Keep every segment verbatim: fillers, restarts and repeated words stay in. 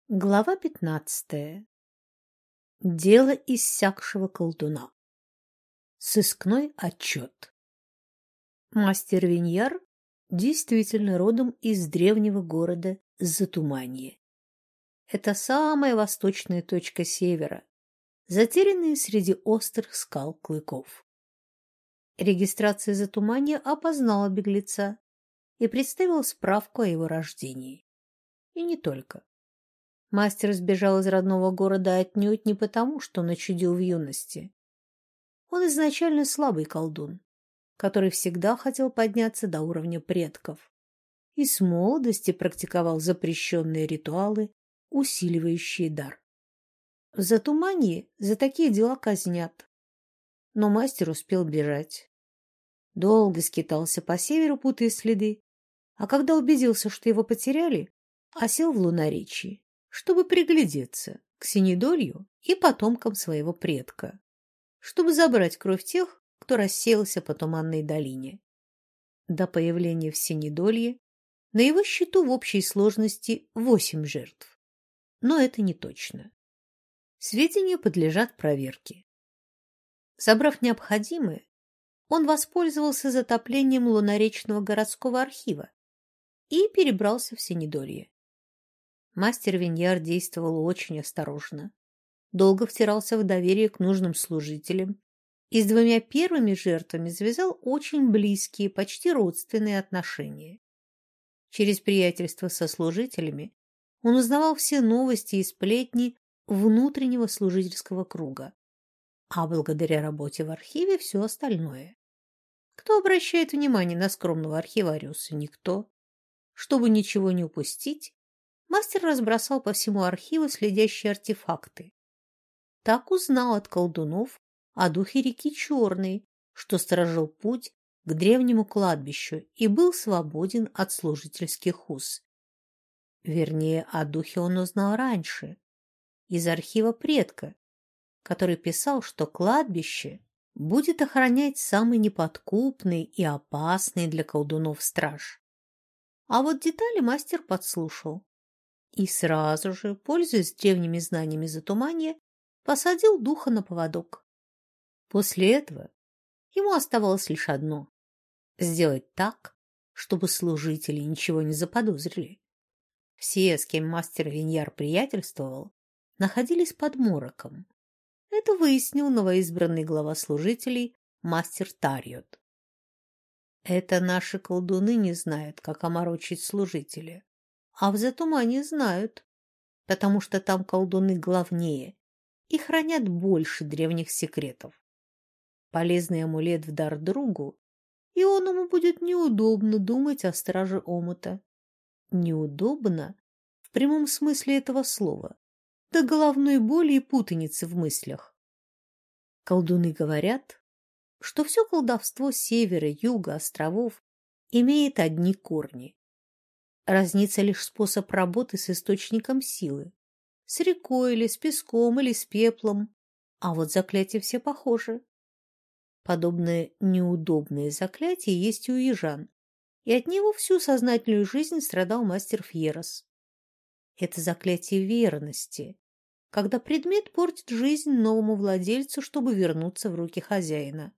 Глава пятнадцатая. Дело иссякшего колдуна. Сыскной отчет. Мастер Виньяр действительно родом из древнего города Затуманье. Это самая восточная точка севера, затерянная среди острых скал клыков. Регистрация Затуманья опознала беглеца и представила справку о его рождении. И не только. Мастер сбежал из родного города отнюдь не потому, что начудил в юности. Он изначально слабый колдун, который всегда хотел подняться до уровня предков и с молодости практиковал запрещенные ритуалы, усиливающие дар. В Затуманье за такие дела казнят, но мастер успел бежать. Долго скитался по северу, путая следы, а когда убедился, что его потеряли, осел в Лунаречии, чтобы приглядеться к Синедолью и потомкам своего предка, чтобы забрать кровь тех, кто рассеялся по Туманной долине. До появления в Синедолье на его счету в общей сложности восемь жертв. Но это не точно. Сведения подлежат проверке. Собрав необходимое, он воспользовался затоплением Лунаречного городского архива и перебрался в Синедолье. Мастер Виньяр действовал очень осторожно, долго втирался в доверие к нужным служителям и с двумя первыми жертвами завязал очень близкие, почти родственные отношения. Через приятельство со служителями он узнавал все новости и сплетни внутреннего служительского круга, а благодаря работе в архиве все остальное. Кто обращает внимание на скромного архивариуса? Никто. Чтобы ничего не упустить, мастер разбросал по всему архиву следящие артефакты. Так узнал от колдунов о духе реки Черной, что сторожил путь к древнему кладбищу и был свободен от служительских уз. Вернее, о духе он узнал раньше, из архива предка, который писал, что кладбище будет охранять самый неподкупный и опасный для колдунов страж. А вот детали мастер подслушал. И сразу же, пользуясь древними знаниями Затуманья, посадил духа на поводок. После этого ему оставалось лишь одно — сделать так, чтобы служители ничего не заподозрили. Все, с кем мастер Виньяр приятельствовал, находились под мороком. Это выяснил новоизбранный глава служителей мастер Тарьот. Это наши колдуны не знают, как оморочить служителя. А в Затуманье знают, потому что там колдуны главнее и хранят больше древних секретов. Полезный амулет в дар другу, и он ему будет неудобно думать о страже омута. Неудобно в прямом смысле этого слова, до головной боли и путаницы в мыслях. Колдуны говорят, что все колдовство севера, юга, островов имеет одни корни. Разнится лишь способ работы с источником силы, с рекой или с песком или с пеплом, а вот заклятия все похожи. Подобное неудобное заклятие есть и у южан, и от него всю сознательную жизнь страдал мастер Фьерос. Это заклятие верности, когда предмет портит жизнь новому владельцу, чтобы вернуться в руки хозяина.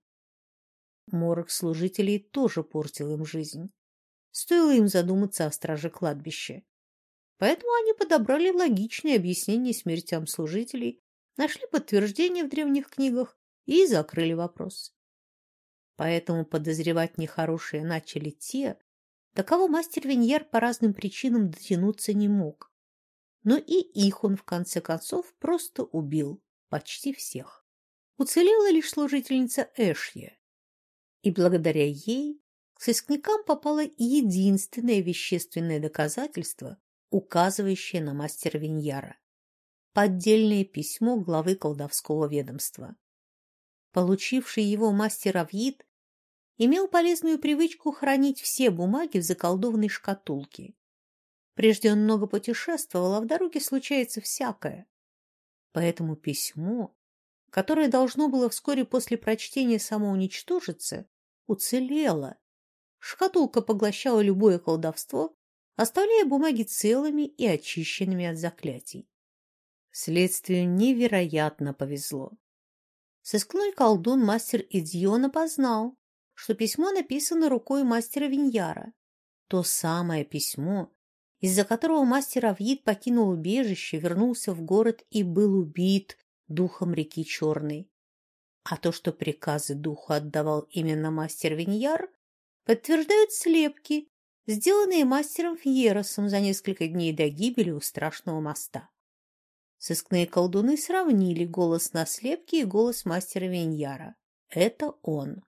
Морок служителей тоже портил им жизнь. Стоило им задуматься о страже кладбища. Поэтому они подобрали логичные объяснения смертям служителей, нашли подтверждение в древних книгах и закрыли вопрос. Поэтому подозревать нехорошее начали те, до кого мастер Виньяр по разным причинам дотянуться не мог. Но и их он, в конце концов, просто убил, почти всех. Уцелела лишь служительница Эшья, и благодаря ей к сыскникам попало единственное вещественное доказательство, указывающее на мастера Виньяра – поддельное письмо главы колдовского ведомства. Получивший его мастер Авьид имел полезную привычку хранить все бумаги в заколдованной шкатулке. Прежде он много путешествовал, а в дороге случается всякое. Поэтому письмо, которое должно было вскоре после прочтения самоуничтожиться, уцелело. Шкатулка поглощала любое колдовство, оставляя бумаги целыми и очищенными от заклятий. Следствию невероятно повезло. Сыскной колдун мастер Идьон опознал, что письмо написано рукой мастера Виньяра. То самое письмо, из-за которого мастер Авьид покинул убежище, вернулся в город и был убит духом реки Черной. А то, что приказы духу отдавал именно мастер Виньяр, подтверждают слепки, сделанные мастером Фьеросом за несколько дней до гибели у страшного моста. Сыскные колдуны сравнили голос на слепке и голос мастера Виньяра. Это он.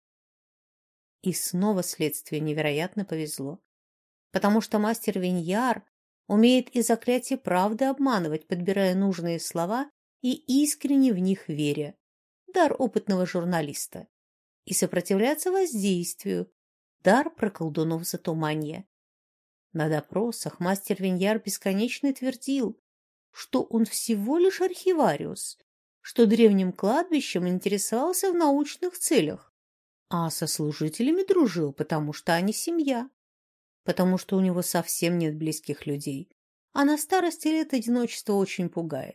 И снова следствию невероятно повезло, потому что мастер Виньяр умеет и заклятие правды обманывать, подбирая нужные слова и искренне в них веря. Дар опытного журналиста. И сопротивляться воздействию. Дар про колдунов затуманья. На допросах мастер Виньяр бесконечно твердил, что он всего лишь архивариус, что древним кладбищем интересовался в научных целях, а со служителями дружил, потому что они семья, потому что у него совсем нет близких людей, а на старости лет одиночество очень пугает.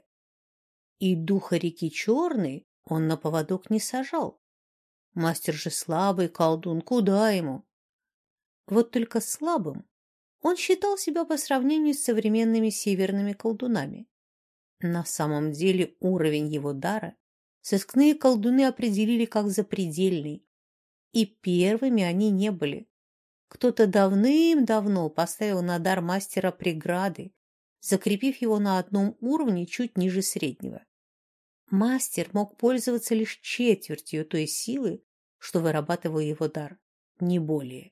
И духа реки Черной он на поводок не сажал. Мастер же слабый колдун, куда ему? Вот только слабым он считал себя по сравнению с современными северными колдунами. На самом деле уровень его дара сыскные колдуны определили как запредельный. И первыми они не были. Кто-то давным-давно поставил на дар мастера преграды, закрепив его на одном уровне чуть ниже среднего. Мастер мог пользоваться лишь четвертью той силы, что вырабатывал его дар, не более.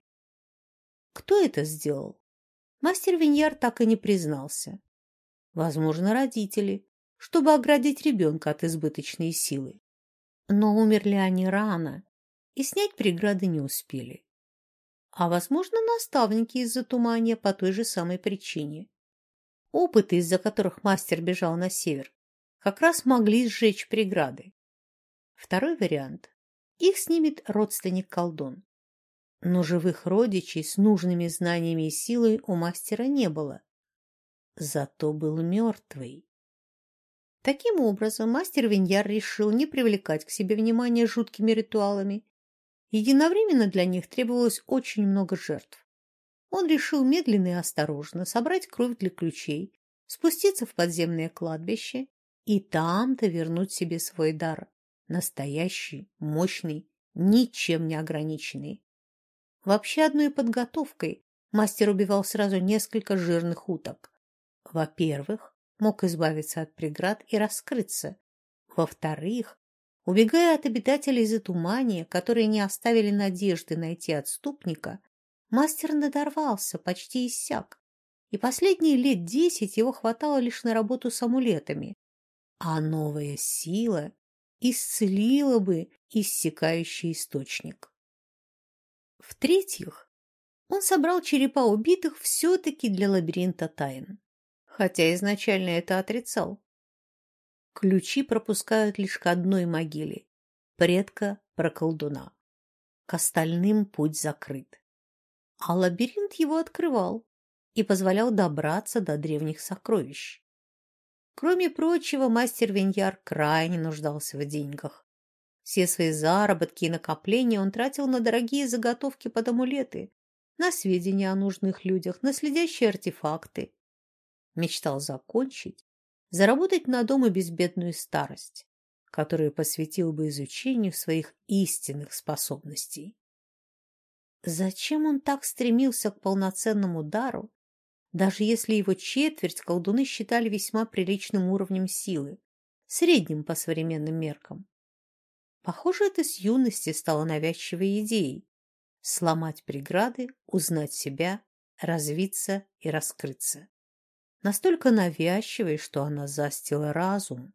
Кто это сделал? Мастер Виньяр так и не признался. Возможно, родители, чтобы оградить ребенка от избыточной силы. Но умерли они рано и снять преграды не успели. А, возможно, наставники из-за тумания по той же самой причине. Опыты, из-за которых мастер бежал на север, как раз могли сжечь преграды. Второй вариант. Их снимет родственник-колдун. Но живых родичей с нужными знаниями и силой у мастера не было. Зато был мертвый. Таким образом, мастер Виньяр решил не привлекать к себе внимания жуткими ритуалами. Единовременно для них требовалось очень много жертв. Он решил медленно и осторожно собрать кровь для ключей, спуститься в подземное кладбище и там-то вернуть себе свой дар. Настоящий, мощный, ничем не ограниченный. Вообще одной подготовкой мастер убивал сразу несколько жирных уток. Во-первых, мог избавиться от преград и раскрыться. Во-вторых, убегая от обитателей затумания, которые не оставили надежды найти отступника, мастер надорвался, почти иссяк, и последние лет десять его хватало лишь на работу с амулетами, а новая сила исцелила бы иссякающий источник. В-третьих, он собрал черепа убитых все-таки для лабиринта тайн, хотя изначально это отрицал. Ключи пропускают лишь к одной могиле – предка проколдуна. К остальным путь закрыт. А лабиринт его открывал и позволял добраться до древних сокровищ. Кроме прочего, мастер Виньяр крайне нуждался в деньгах. Все свои заработки и накопления он тратил на дорогие заготовки под амулеты, на сведения о нужных людях, на следящие артефакты. Мечтал закончить, заработать на дом и безбедную старость, которую посвятил бы изучению своих истинных способностей. Зачем он так стремился к полноценному дару, даже если его четверть колдуны считали весьма приличным уровнем силы, средним по современным меркам? Похоже, это с юности стало навязчивой идеей – сломать преграды, узнать себя, развиться и раскрыться. Настолько навязчивой, что она застила разум.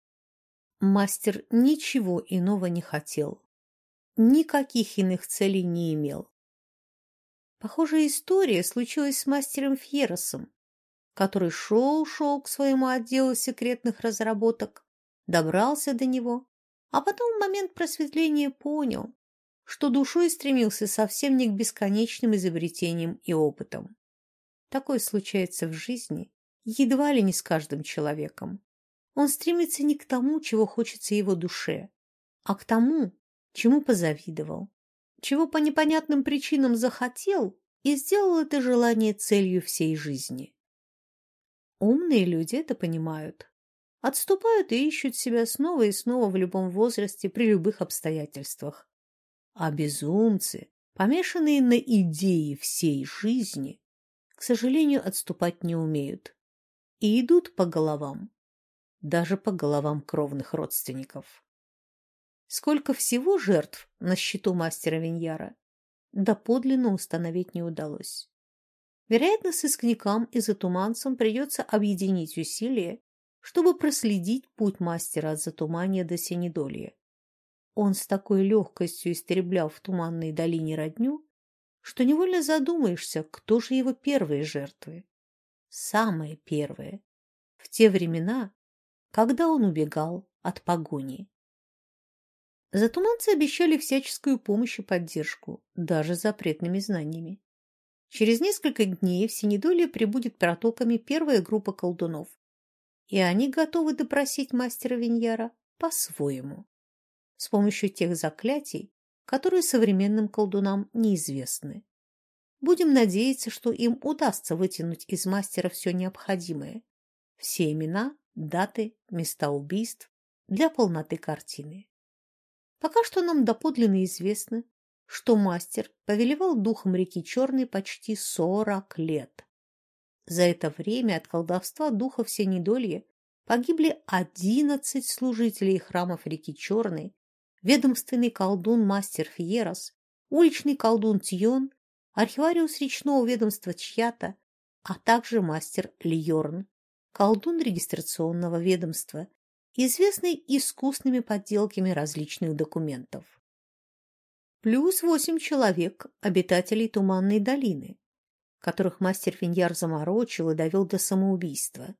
Мастер ничего иного не хотел, никаких иных целей не имел. Похожая история случилась с мастером Фьеросом, который шел-шел к своему отделу секретных разработок, добрался до него, а потом в момент просветления понял, что душой стремился совсем не к бесконечным изобретениям и опытам. Такое случается в жизни едва ли не с каждым человеком. Он стремится не к тому, чего хочется его душе, а к тому, чему позавидовал, чего по непонятным причинам захотел и сделал это желание целью всей жизни. Умные люди это понимают, отступают и ищут себя снова и снова в любом возрасте при любых обстоятельствах. А безумцы, помешанные на идее всей жизни, к сожалению, отступать не умеют и идут по головам, даже по головам кровных родственников. Сколько всего жертв на счету мастера Виньяра, доподлинно установить не удалось. Вероятно, сыскникам и затуманцам придется объединить усилия, чтобы проследить путь мастера от затумания до Синедолья. Он с такой легкостью истреблял в туманной долине родню, что невольно задумаешься, кто же его первые жертвы. Самые первые, в те времена, когда он убегал от погони. Затуманцы обещали всяческую помощь и поддержку, даже запретными знаниями. Через несколько дней в Синедолье прибудет протоками первая группа колдунов, и они готовы допросить мастера Виньяра по-своему, с помощью тех заклятий, которые современным колдунам неизвестны. Будем надеяться, что им удастся вытянуть из мастера все необходимое, все имена, даты, места убийств для полноты картины. Пока что нам доподлинно известно, что мастер повелевал духом реки Черной почти сорок лет. За это время от колдовства духов Синедолья погибли одиннадцать служителей храмов реки Черной, ведомственный колдун мастер Фьерос, уличный колдун Тьон, архивариус речного ведомства Чьята, а также мастер Льорн, колдун регистрационного ведомства, известный искусными подделками различных документов. Плюс восемь человек, обитателей Туманной долины, которых мастер Виньяр заморочил и довел до самоубийства.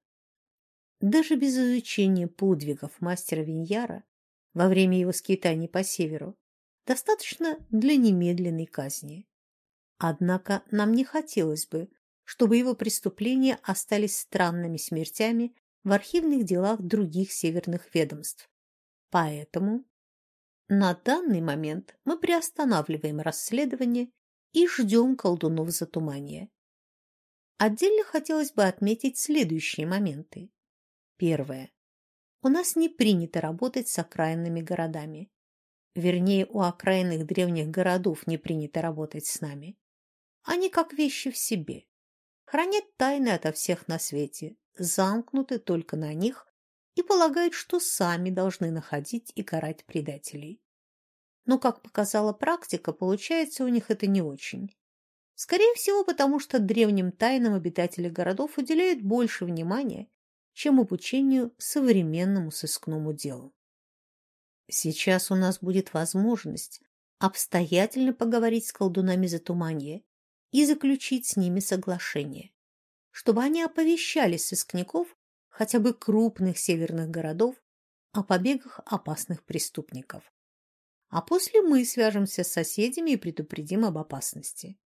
Даже без изучения подвигов мастера Виньяра во время его скитаний по северу достаточно для немедленной казни. Однако нам не хотелось бы, чтобы его преступления остались странными смертями в архивных делах других северных ведомств. Поэтому на данный момент мы приостанавливаем расследование и ждем колдунов затумания. Отдельно хотелось бы отметить следующие моменты. Первое. У нас не принято работать с окраинными городами. Вернее, у окраинных древних городов не принято работать с нами. Они как вещи в себе. Хранят тайны ото всех на свете, замкнуты только на них и полагают, что сами должны находить и карать предателей. Но, как показала практика, получается у них это не очень. Скорее всего, потому что древним тайнам обитатели городов уделяют больше внимания, чем обучению современному сыскному делу. Сейчас у нас будет возможность обстоятельно поговорить с колдунами затуманья и заключить с ними соглашение, чтобы они оповещали сыскников хотя бы крупных северных городов о побегах опасных преступников. А после мы свяжемся с соседями и предупредим об опасности.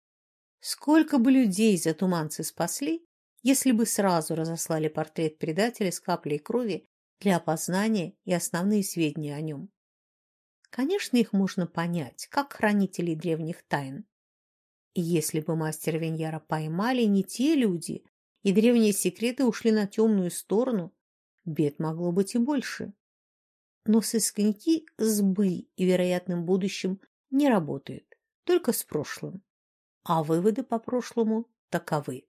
Сколько бы людей затуманцы спасли, если бы сразу разослали портрет предателя с каплей крови для опознания и основные сведения о нем. Конечно, их можно понять, как хранителей древних тайн. И если бы мастера Виньяра поймали не те люди, и древние секреты ушли на темную сторону, бед могло быть и больше. Но сыскники с бы и вероятным будущим не работают, только с прошлым. А выводы по прошлому таковы.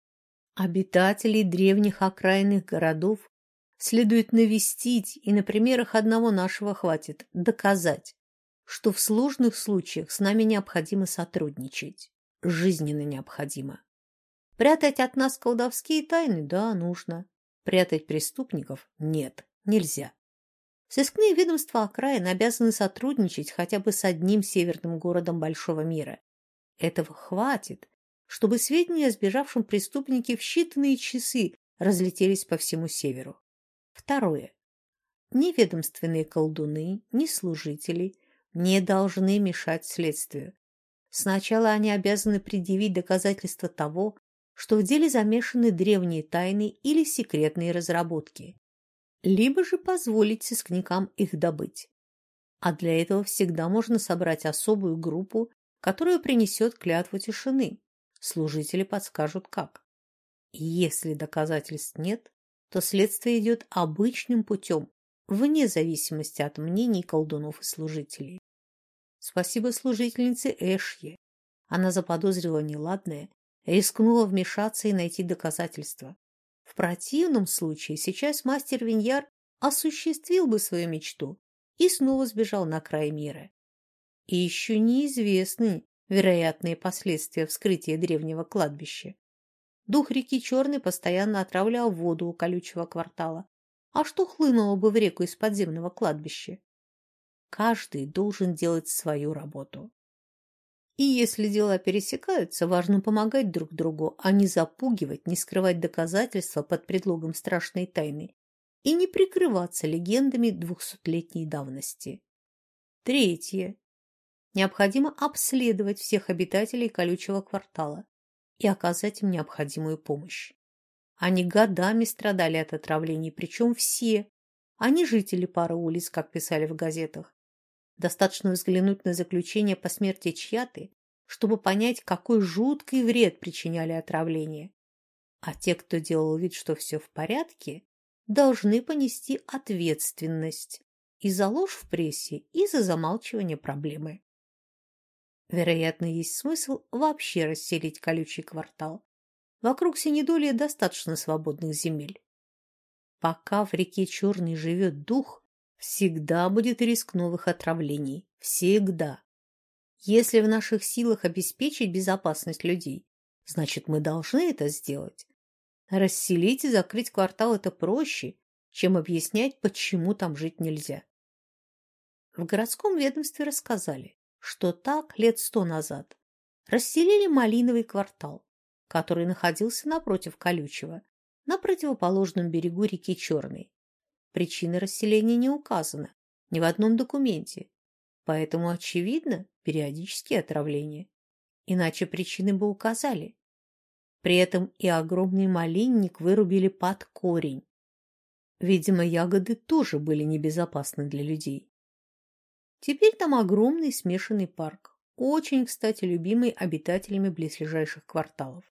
Обитателей древних окраинных городов следует навестить, и на примерах одного нашего хватит доказать, что в сложных случаях с нами необходимо сотрудничать, жизненно необходимо. Прятать от нас колдовские тайны, да, нужно. Прятать преступников нет, нельзя. Сыскные ведомства окраин обязаны сотрудничать хотя бы с одним северным городом большого мира. Этого хватит, чтобы сведения о сбежавшем преступнике в считанные часы разлетелись по всему северу. Второе. Ни ведомственные колдуны, ни служители не должны мешать следствию. Сначала они обязаны предъявить доказательства того, что в деле замешаны древние тайны или секретные разработки, либо же позволить сыскникам их добыть. А для этого всегда можно собрать особую группу, которая принесет клятву тишины. Служители подскажут как. И если доказательств нет, то следствие идет обычным путем, вне зависимости от мнений колдунов и служителей. Спасибо служительнице Эшье. Она заподозрила неладное, рискнула вмешаться и найти доказательства. В противном случае сейчас мастер Виньяр осуществил бы свою мечту и снова сбежал на край мира. И еще неизвестны вероятные последствия вскрытия древнего кладбища. Дух реки Черной постоянно отравлял воду у колючего квартала. А что хлынуло бы в реку из подземного кладбища? Каждый должен делать свою работу. И если дела пересекаются, важно помогать друг другу, а не запугивать, не скрывать доказательства под предлогом страшной тайны и не прикрываться легендами двухсотлетней давности. Третье. Необходимо обследовать всех обитателей колючего квартала и оказать им необходимую помощь. Они годами страдали от отравлений, причем все, а не жители пары улиц, как писали в газетах. Достаточно взглянуть на заключение по смерти Чьяты, чтобы понять, какой жуткий вред причиняли отравления. А те, кто делал вид, что все в порядке, должны понести ответственность и за ложь в прессе, и за замалчивание проблемы. Вероятно, есть смысл вообще расселить колючий квартал. Вокруг Синедолья достаточно свободных земель. Пока в реке Черной живет дух, всегда будет риск новых отравлений. Всегда. Если в наших силах обеспечить безопасность людей, значит, мы должны это сделать. Расселить и закрыть квартал – это проще, чем объяснять, почему там жить нельзя. В городском ведомстве рассказали, что так лет сто назад расселили Малиновый квартал, который находился напротив Колючего, на противоположном берегу реки Черной. Причина расселения не указана ни в одном документе, поэтому, очевидно, периодические отравления. Иначе причины бы указали. При этом и огромный малинник вырубили под корень. Видимо, ягоды тоже были небезопасны для людей. Теперь там огромный смешанный парк, очень, кстати, любимый обитателями близлежащих кварталов.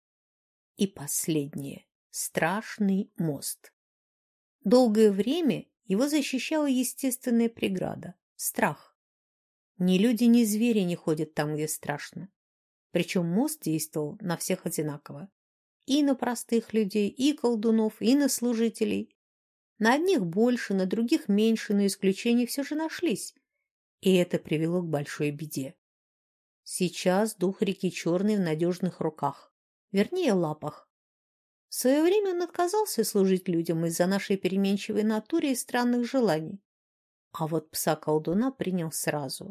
И последнее. Страшный мост. Долгое время его защищала естественная преграда – страх. Ни люди, ни звери не ходят там, где страшно. Причем мост действовал на всех одинаково. И на простых людей, и колдунов, и на служителей. На одних больше, на других меньше, но исключения все же нашлись. И это привело к большой беде. Сейчас дух реки Черной в надежных руках, вернее лапах. В свое время он отказался служить людям из-за нашей переменчивой натуры и странных желаний. А вот пса-колдуна принял сразу.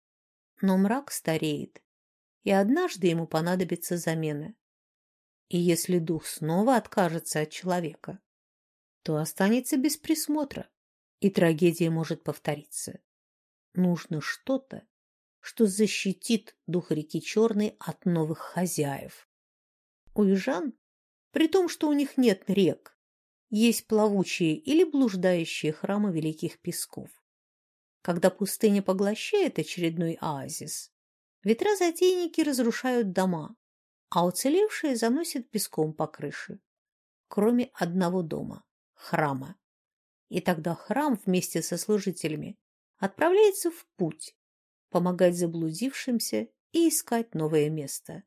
Но мрак стареет, и однажды ему понадобится замена. И если дух снова откажется от человека, то останется без присмотра, и трагедия может повториться. Нужно что-то, что защитит дух реки Черной от новых хозяев. У южан, при том, что у них нет рек, есть плавучие или блуждающие храмы великих песков. Когда пустыня поглощает очередной оазис, ветрозатейники разрушают дома, а уцелевшие заносят песком по крыше, кроме одного дома – храма. И тогда храм вместе со служителями отправляется в путь, помогать заблудившимся и искать новое место.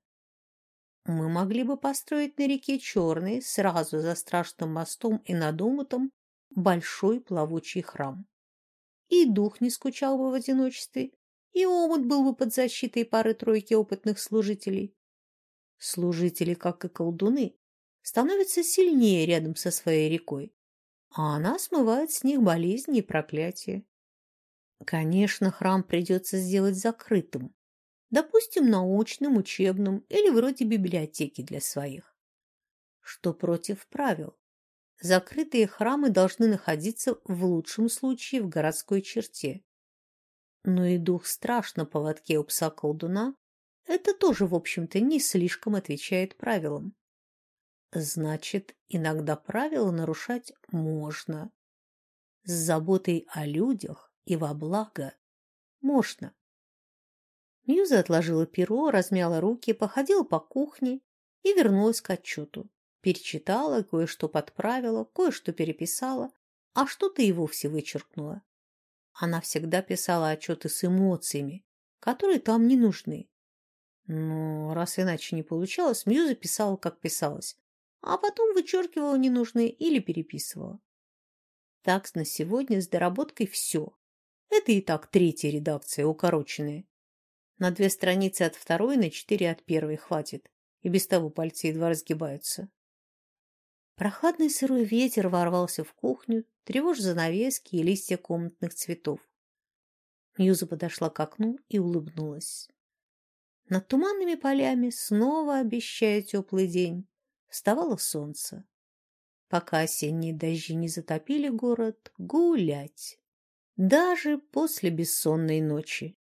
Мы могли бы построить на реке Черной сразу за страшным мостом и над омутом большой плавучий храм. И дух не скучал бы в одиночестве, и омут был бы под защитой пары-тройки опытных служителей. Служители, как и колдуны, становятся сильнее рядом со своей рекой, а она смывает с них болезни и проклятия. Конечно, храм придется сделать закрытым, допустим, научным, учебным или вроде библиотеки для своих. Что против правил? Закрытые храмы должны находиться в лучшем случае в городской черте. Но и дух страж на поводке у пса-колдуна – это тоже, в общем-то, не слишком отвечает правилам. Значит, иногда правила нарушать можно. С заботой о людях и во благо можно. Мьюза отложила перо, размяла руки, походила по кухне и вернулась к отчету. Перечитала, кое-что подправила, кое-что переписала, а что-то и вовсе вычеркнула. Она всегда писала отчеты с эмоциями, которые там не нужны. Но раз иначе не получалось, Мьюза писала, как писалось, а потом вычеркивала ненужные или переписывала. Так на сегодня с доработкой все. Это и так третья редакция, укороченная. На две страницы от второй, на четыре от первой хватит, и без того пальцы едва разгибаются. Прохладный сырой ветер ворвался в кухню, тревожа занавески и листья комнатных цветов. Мьюза подошла к окну и улыбнулась. Над туманными полями, снова обещая теплый день, вставало солнце. Пока осенние дожди не затопили город, гулять. Даже после бессонной ночи.